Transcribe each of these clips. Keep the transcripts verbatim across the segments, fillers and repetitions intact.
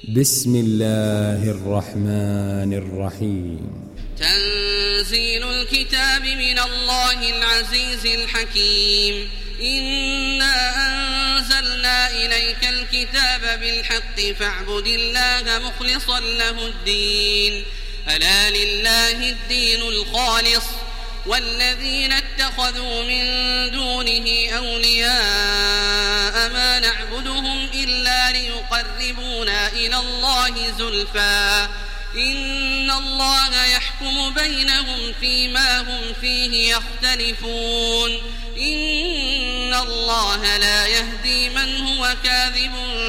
بسم الله الرحمن الرحيم. تنزيل الكتاب من الله العزيز الحكيم. إنا أنزلنا إليك الكتاب بالحق فاعبد الله مخلصا له الدين. ألا لله الدين الخالص والذين اتخذوا من دونه أولياء ما نعبدهم إلا ليقربونا إلى الله زلفى إن الله يحكم بينهم فيما هم فيه يختلفون إن الله لا يهدي من هو كاذب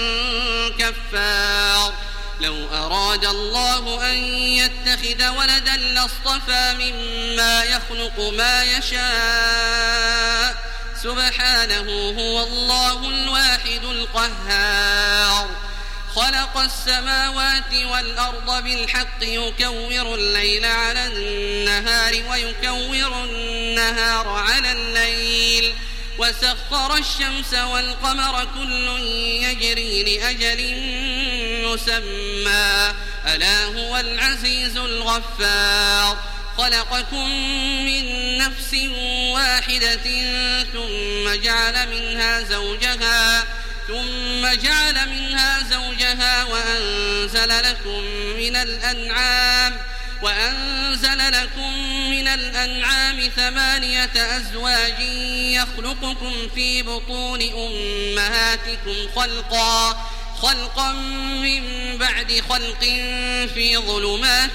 كفار. لو أراد الله أن يتخذ ولدا لاصطفى مما يخلق ما يشاء سبحانه هو الله الواحد القهار. خلق السماوات والأرض بالحق يكور الليل على النهار ويكور النهار على الليل وسخر الشمس والقمر كل يجري لأجل مسمى ألا هو العزيز الغفار. خلقكم من نفس واحدة ثم جعل منها زوجها ثم جعل منها زوجها وأنزل لكم من الأنعام وأنزل لكم من الأنعام ثمانية أزواج يخلقكم في بطون أمهاتكم خلقا خلقا من بعد خلق في ظلمات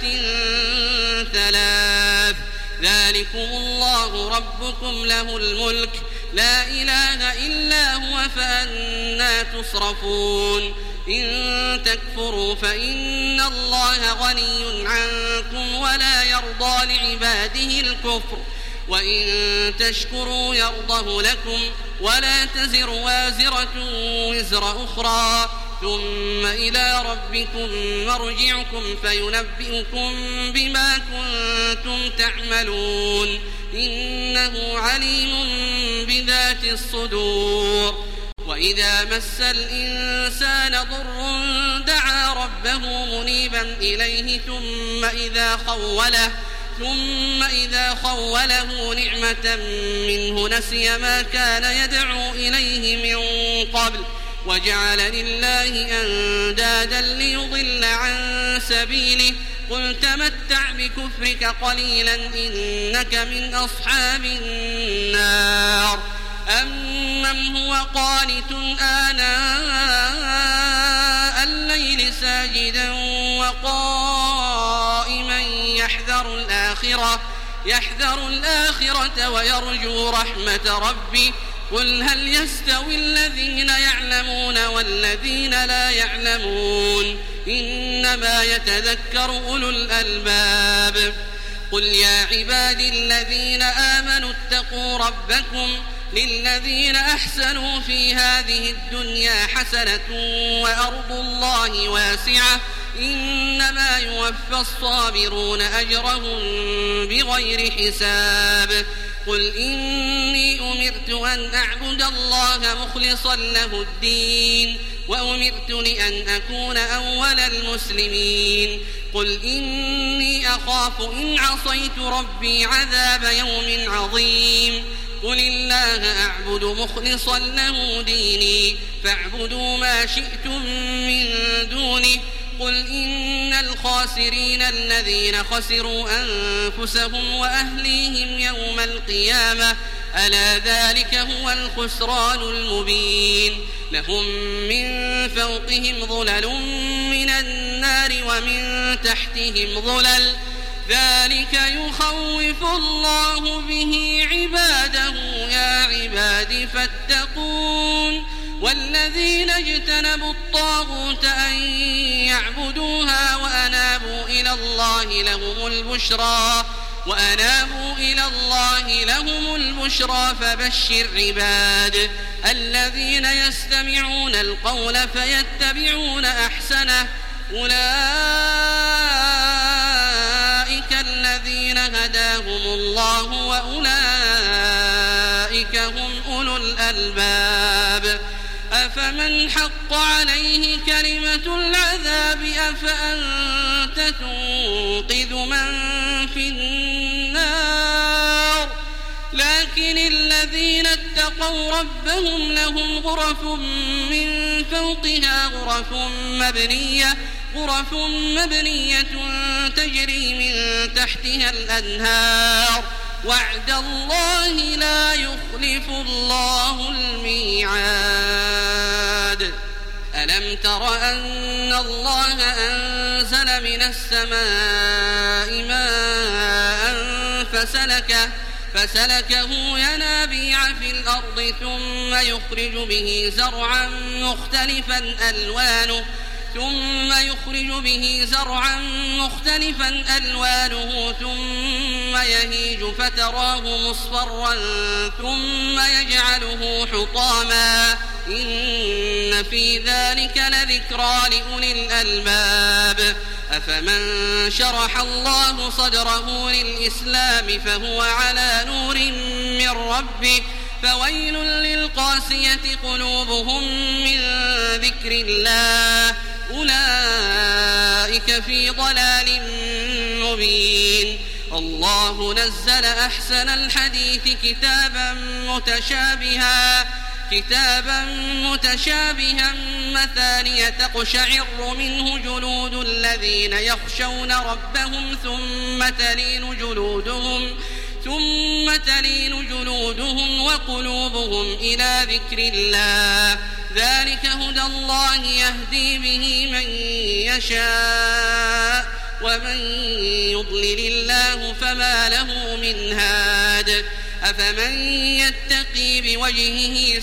ثلاث ذلكم الله ربكم له الملك لا إله إلا هو فأنا تصرفون. إن تكفروا فإن الله غني عنكم ولا يرضى لعباده الكفر وإن تشكروا يرضه لكم ولا تزر وازرة وزر أخرى ثم إلى ربكم مرجعكم فينبئكم بما كنتم تعملون إنه عليم بذات الصدور. وإذا مس الإنسان ضر دعا ربه منيبا إليه ثم إذا خوله ثم إذا خوله نعمة منه نسي ما كان يدعو إليه من قبل وجعل لله أندادا ليضل عن سبيله قل تمتع بكفرك قليلا إنك من أصحاب النار. أمن هو قانت آناء الليل ساجدا وقائما يحذر الآخرة يحذر الآخرة ويرجو رحمة ربه قل هل يستوي الذين يعلمون والذين لا يعلمون إنما يتذكر أولو الألباب. قل يا عبادي الذين آمنوا اتقوا ربكم للذين أحسنوا في هذه الدنيا حسنة وأرض الله واسعة إنما يوفى الصابرون أجرهم بغير حساب. قل إني أمرت أن أعبد الله مخلصا له الدين وأمرت لأن أكون أول المسلمين. قل إني أخاف إن عصيت ربي عذاب يوم عظيم. قل الله أعبد مخلصا له ديني فاعبدوا ما شئتم من دونه. قل إن الخاسرين الذين خسروا أنفسهم وأهليهم يوم القيامة ألا ذلك هو الخسران المبين. لهم من فوقهم ظلل من النار ومن تحتهم ظلل ذلك يخوف الله به عباده يا عباد فاتقون. والذين اجتنبوا الطاغوت أن يعبدوها وأنابوا إلى الله لهم البشرى وأنابوا إلى الله لهم البشرى فبشر عباد الذين يستمعون القول فيتبعون أحسنه أولئك الذين هداهم الله وأولئك هم أولو الألباب. أفمن حق عليه كلمة العذاب فأنت تنقذ من في النار. لكن الذين اتقوا ربهم لهم غرف من فوقها غرف مبنية غرف مبنية تجري من تحتها الأنهار. وعد الله لا يخلف الله الميعاد. ألم تر أن الله أنزل من السماء ماء فسلكه فسلكه ينابيع في الأرض ثم يخرج به زرعا مختلفا ألوانه ثم يخرج به زرعا مختلفا ألوانه ثم يهيج فتراه مصفرا ثم يجعله حطاما إن في ذلك لذكرى لأولي الألباب. أفمن شرح الله صدره للإسلام فهو على نور من ربه فويل للقاسية قلوبهم من ذكر الله أولئك في ضلال مبين. الله نزل أحسن الحديث كتابا متشابها كتابا متشابها مثانية تقشعر منه جلود الذين يخشون ربهم ثم تلين جلودهم ثم تلين جلودهم وقلوبهم إلى ذكر الله ذلك هدى الله يهدي به من يشاء ومن يضلل الله فما له من هاد. أفمن يتقي بوجهه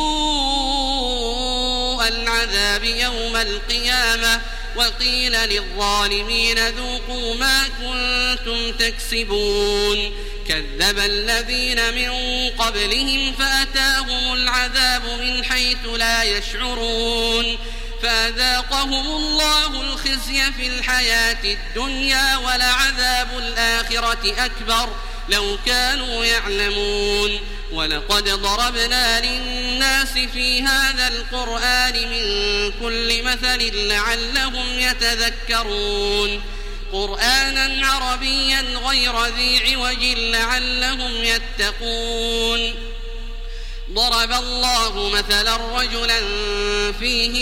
سوء العذاب يوم القيامة وقيل للظالمين ذوقوا ما كنتم تكسبون. كذب الذين من قبلهم فأتاهم العذاب من حيث لا يشعرون فأذاقهم الله الخزي في الحياة الدنيا ولعذاب الآخرة أكبر لو كانوا يعلمون. ولقد ضربنا للناس في هذا القرآن من كل مثل لعلهم يتذكرون قرآنا عربيا غير ذي عوج لعلهم يتقون. ضرب الله مثلا رجلا فيه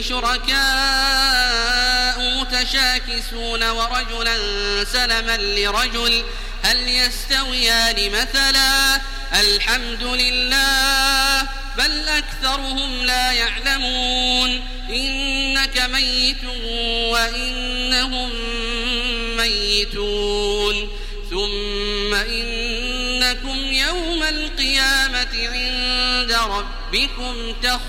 شركاء متشاكسون ورجلا سلما لرجل هل يستويان مثلا الحمد لله بل أكثرهم لا يعلمون. إنك ميت وإنهم ميتون ثم إنكم يوم القيامة عند ربكم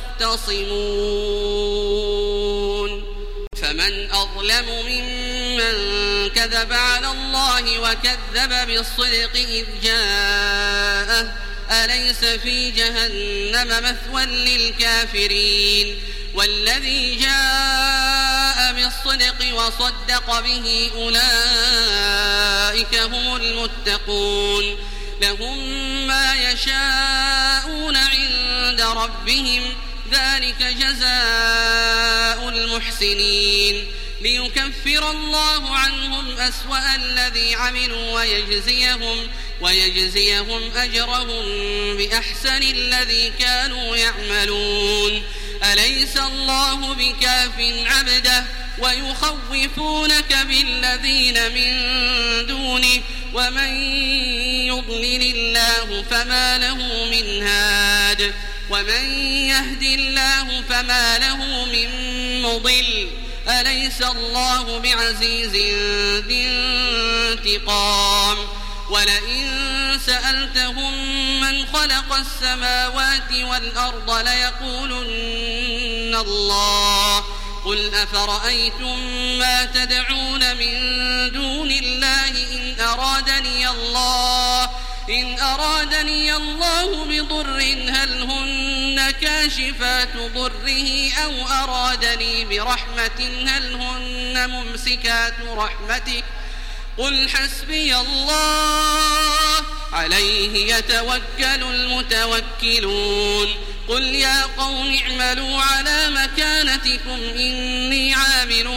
تختصمون. فمن أظلم ممن كذب على الله وكذب بالصدق إذ جاءه أليس في جهنم مثوى للكافرين. والذي جاء بالصدق وصدق به أولئك هم المتقون لهم ما يشاءون عند ربهم ذلك جزاء المحسنين ليكفر الله عنهم أسوأ الذي عملوا ويجزيهم ويجزيهم أجرهم بأحسن الذي كانوا يعملون. أليس الله بكاف عبده ويخوفونك بالذين من دونه ومن يضلل الله فما له من هاد ومن يهد الله فما له من مضل. أليس الله بعزيز ذي انتقام. ولئن سألتهم من خلق السماوات والأرض ليقولن الله قل أفرأيتم ما تدعون من دون الله إن أرادني الله إن أرادني الله بضر هل هن كاشفات ضره أو أرادني برحمة هل هن ممسكات رحمته قل حسبي الله عليه يتوكل المتوكلون. قل يا قوم اعملوا على مكانتكم إني عامل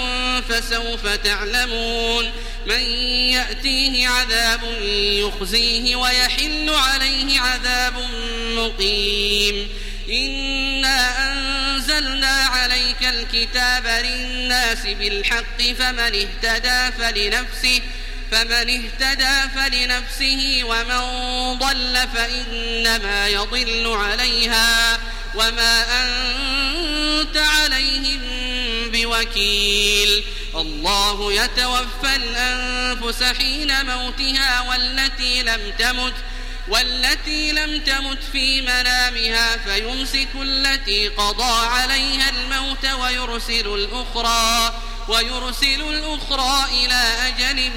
فسوف تعلمون من يأتيه عذاب يخزيه ويحل عليه عذاب مقيم إنا أنزلنا عليك الكتاب للناس بالحق فمن اهتدى فلنفسه فمن اهتدى فلنفسه ومن ضل فإنما يضل عليها وما أنت عليهم بوكيل الله يتوفى الأنفس حين موتها والتي لم تمت والتي لم تمت في منامها فيمسك التي قضى عليها الموت ويرسل الأخرى ويرسل الأخرى إلى أجل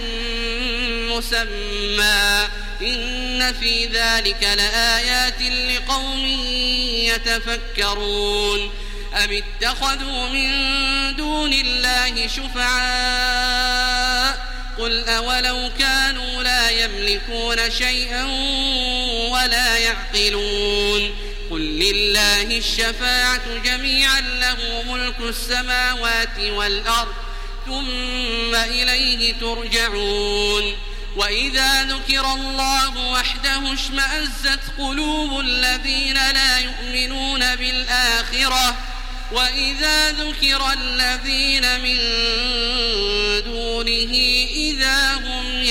مسمى إن في ذلك لآيات لقوم يتفكرون أم اتخذوا من دون الله شفعاء قل أولو كانوا لا يملكون شيئا ولا يعقلون قل لله الشفاعة جميعا له ملك السماوات والأرض ثم إليه ترجعون وإذا ذكر الله وحده اشمأزت قلوب الذين لا يؤمنون بالآخرة وإذا ذكر الذين من دونه إذا هم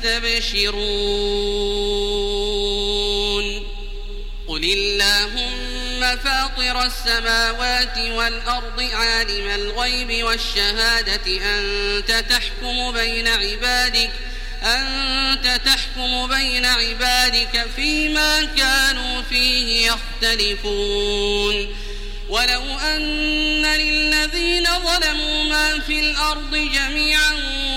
يستبشرون قل اللهم فاطر السماوات والأرض عالم الغيب والشهادة أنت تحكم بين عبادك أنت تحكم بين عبادك فيما كانوا فيه يختلفون ولو أن للذين ظلموا ما في الأرض جميعا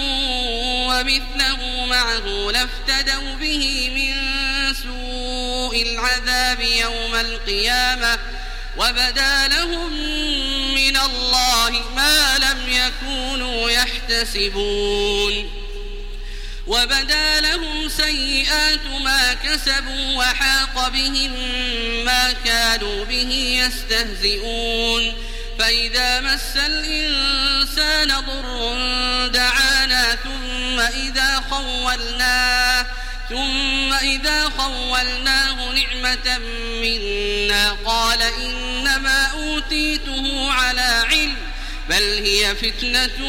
ومثله معه لافتدوا به من سوء العذاب يوم القيامة وبدا لهم من الله ما لم يكونوا يحتسبون وبدا لهم سيئات ما كسبوا وحاق بهم ما كانوا به يستهزئون فإذا مس الإنسان ضر دعانا ثم إذا خولناه ثم إذا خولناه نعمة منا قال إنما أوتيته على علم بل هي فتنة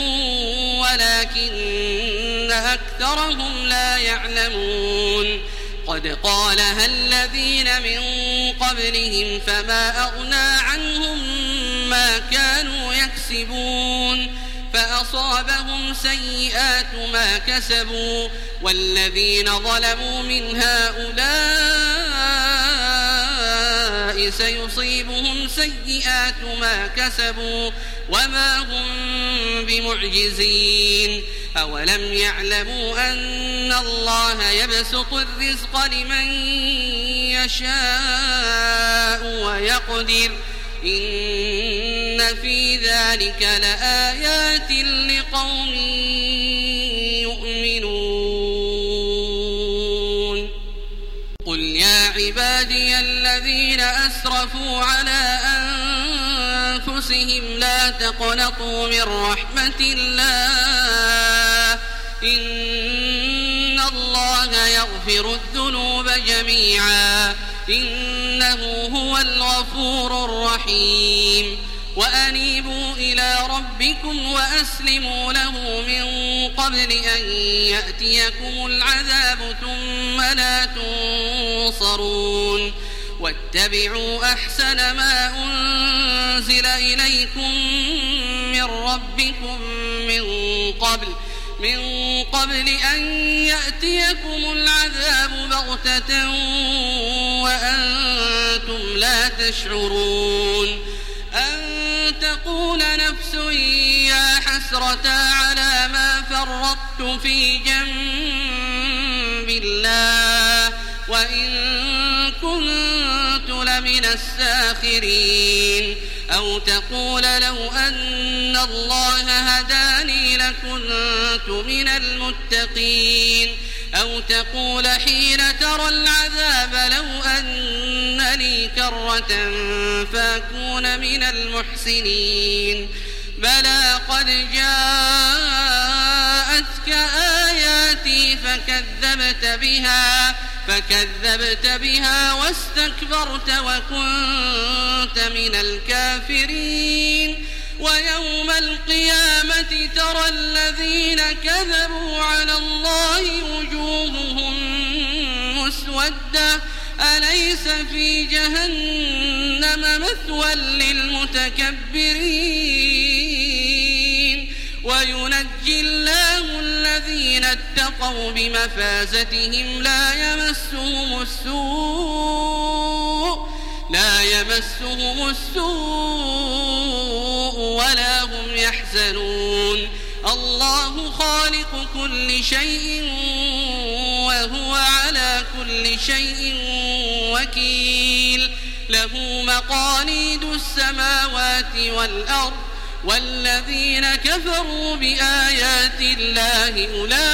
ولكن أكثرهم لا يعلمون قد قالها الذين من قبلهم فما أغنى عنهم ما كانوا يكسبون فأصابهم سيئات ما كسبوا والذين ظلموا من هؤلاء سيصيبهم سيئات ما كسبوا وما هم بمعجزين أولم يعلموا أن الله يبسط الرزق لمن يشاء ويقدر إن في ذلك لآيات لقوم يؤمنون قل يا عبادي الذين أسرفوا على أنفسهم لا تقنطوا من رحمة الله إن الله يغفر الذنوب جميعا إنه هو الغفور الرحيم وأنيبوا إلى ربكم وأسلموا له من قبل أن يأتيكم العذاب ثم لا تنصرون واتبعوا أحسن ما أنزل إليكم من ربكم من قبل من قبل أن يأتيكم العذاب بغتة وأنتم لا تشعرون أن تقول نفس يا حسرة على ما فرطت في جنب الله وإن كنت لمن الساخرين أو تقول لو أن الله هداني لكنت من المتقين أو تقول حين ترى العذاب لو أن لي كرة فأكون من المحسنين بلى قد جاءتك آياتي فكذبت بها فكذبت بها واستكبرت وكنت من الكافرين ويوم القيامة ترى الذين كذبوا على الله وجوههم مسودة أليس في جهنم مثوى للمتكبرين وينجي الله الذين اتقوا بمفازتهم لا يمسهم السوء لا يمسهم السوء ولا هم يحزنون الله خالق كل شيء وهو على كل شيء وكيل له مقاليد السماوات والأرض والذين كفروا بآيات الله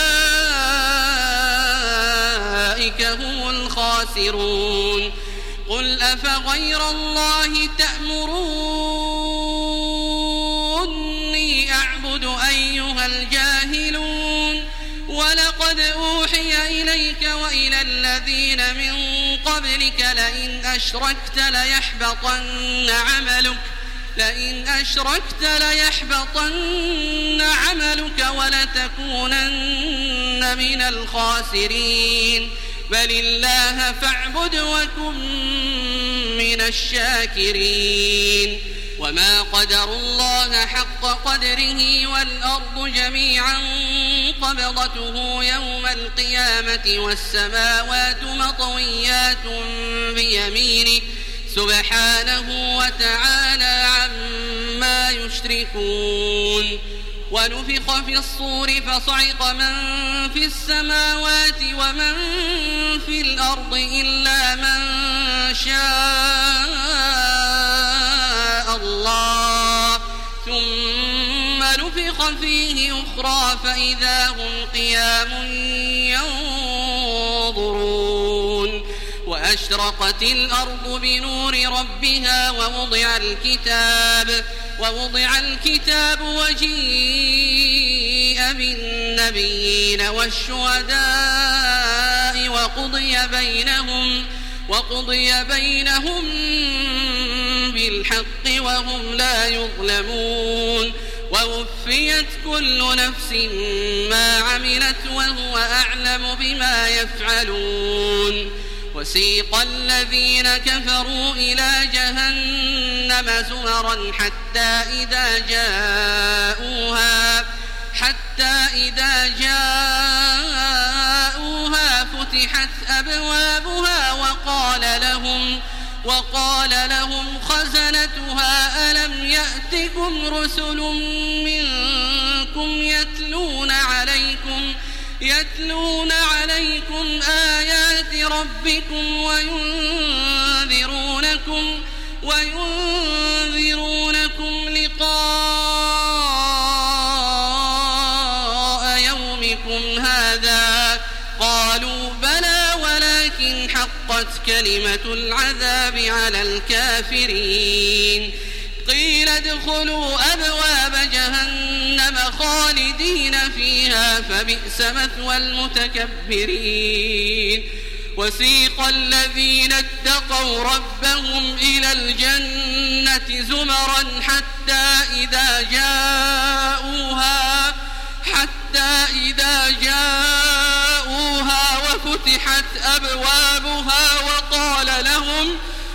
أولئك هم الخاسرون قل أفغير الله تأمروني أعبد أيها الجاهلون ولقد أوحي إليك وإلى الذين من قبلك لئن أشركت ليحبطن عملك لئن أشركت ليحبطن عملك ولتكونن من الخاسرين بل الله فاعبد وكن من الشاكرين وما قدروا الله حق قدره والأرض جميعا قبضته يوم القيامة والسماوات مطويات بيمينه سبحانه وتعالى عما يشركون ونفخ في الصور فصعق من في السماوات ومن في الأرض إلا من شاء الله ثم نفخ فيه أخرى فإذا هم قيام ينظرون وأشرقت الأرض بنور ربها ووضع الكتاب ووضع الكتاب وجيء بالنبيين والشهداء وقضي بينهم وقضي بينهم بالحق وهم لا يظلمون ووفيت كل نفس ما عملت وهو أعلم بما يفعلون وسيق الذين كفروا إلى جهنم زمرا حتى إذا جاءوها حتى إذا جاءوها فتحت أبوابها وقال لهم وقال لهم خزنتها ألم يأتكم رسل منكم يتلون عليكم يتلون عليكم آيات ربكم وينذرونكم وينذرونكم لقاء يومكم هذا قالوا بلى ولكن حقت كلمة العذاب على الكافرين قيل ادخلوا أبواب جهنم خالدين فيها فبئس مثوى المتكبرين وسيق الذين اتقوا ربهم إلى الجنة زمرا حتى إذا جاءوها حتى إذا جاءوها وفتحت أبوابها وقال لهم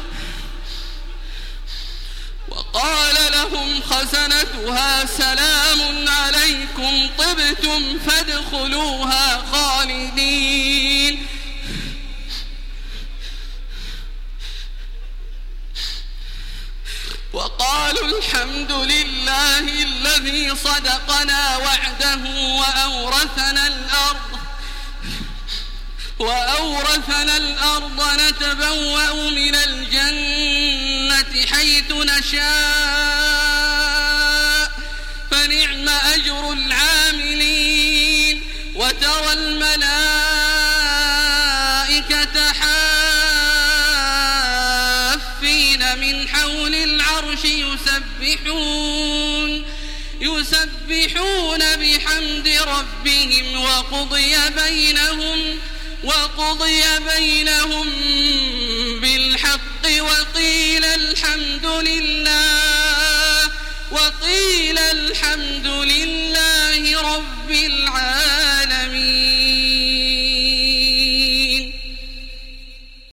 وقال لهم خزنتها سلام عليكم طبتم فادخلوها خالدين وقالوا الحمد لله الذي صدقنا وعده وأورثنا الأرض وأورثنا الأرض نتبوأ من الجنة حيث نشاء فنعم أجر العاملين وترى الملائكة حافين من حول العرش يسبحون يسبحون بحمد ربهم وقضي بينهم وقضي بينهم بالحق وقيل الحمد لله وقيل الحمد لله رب العالمين.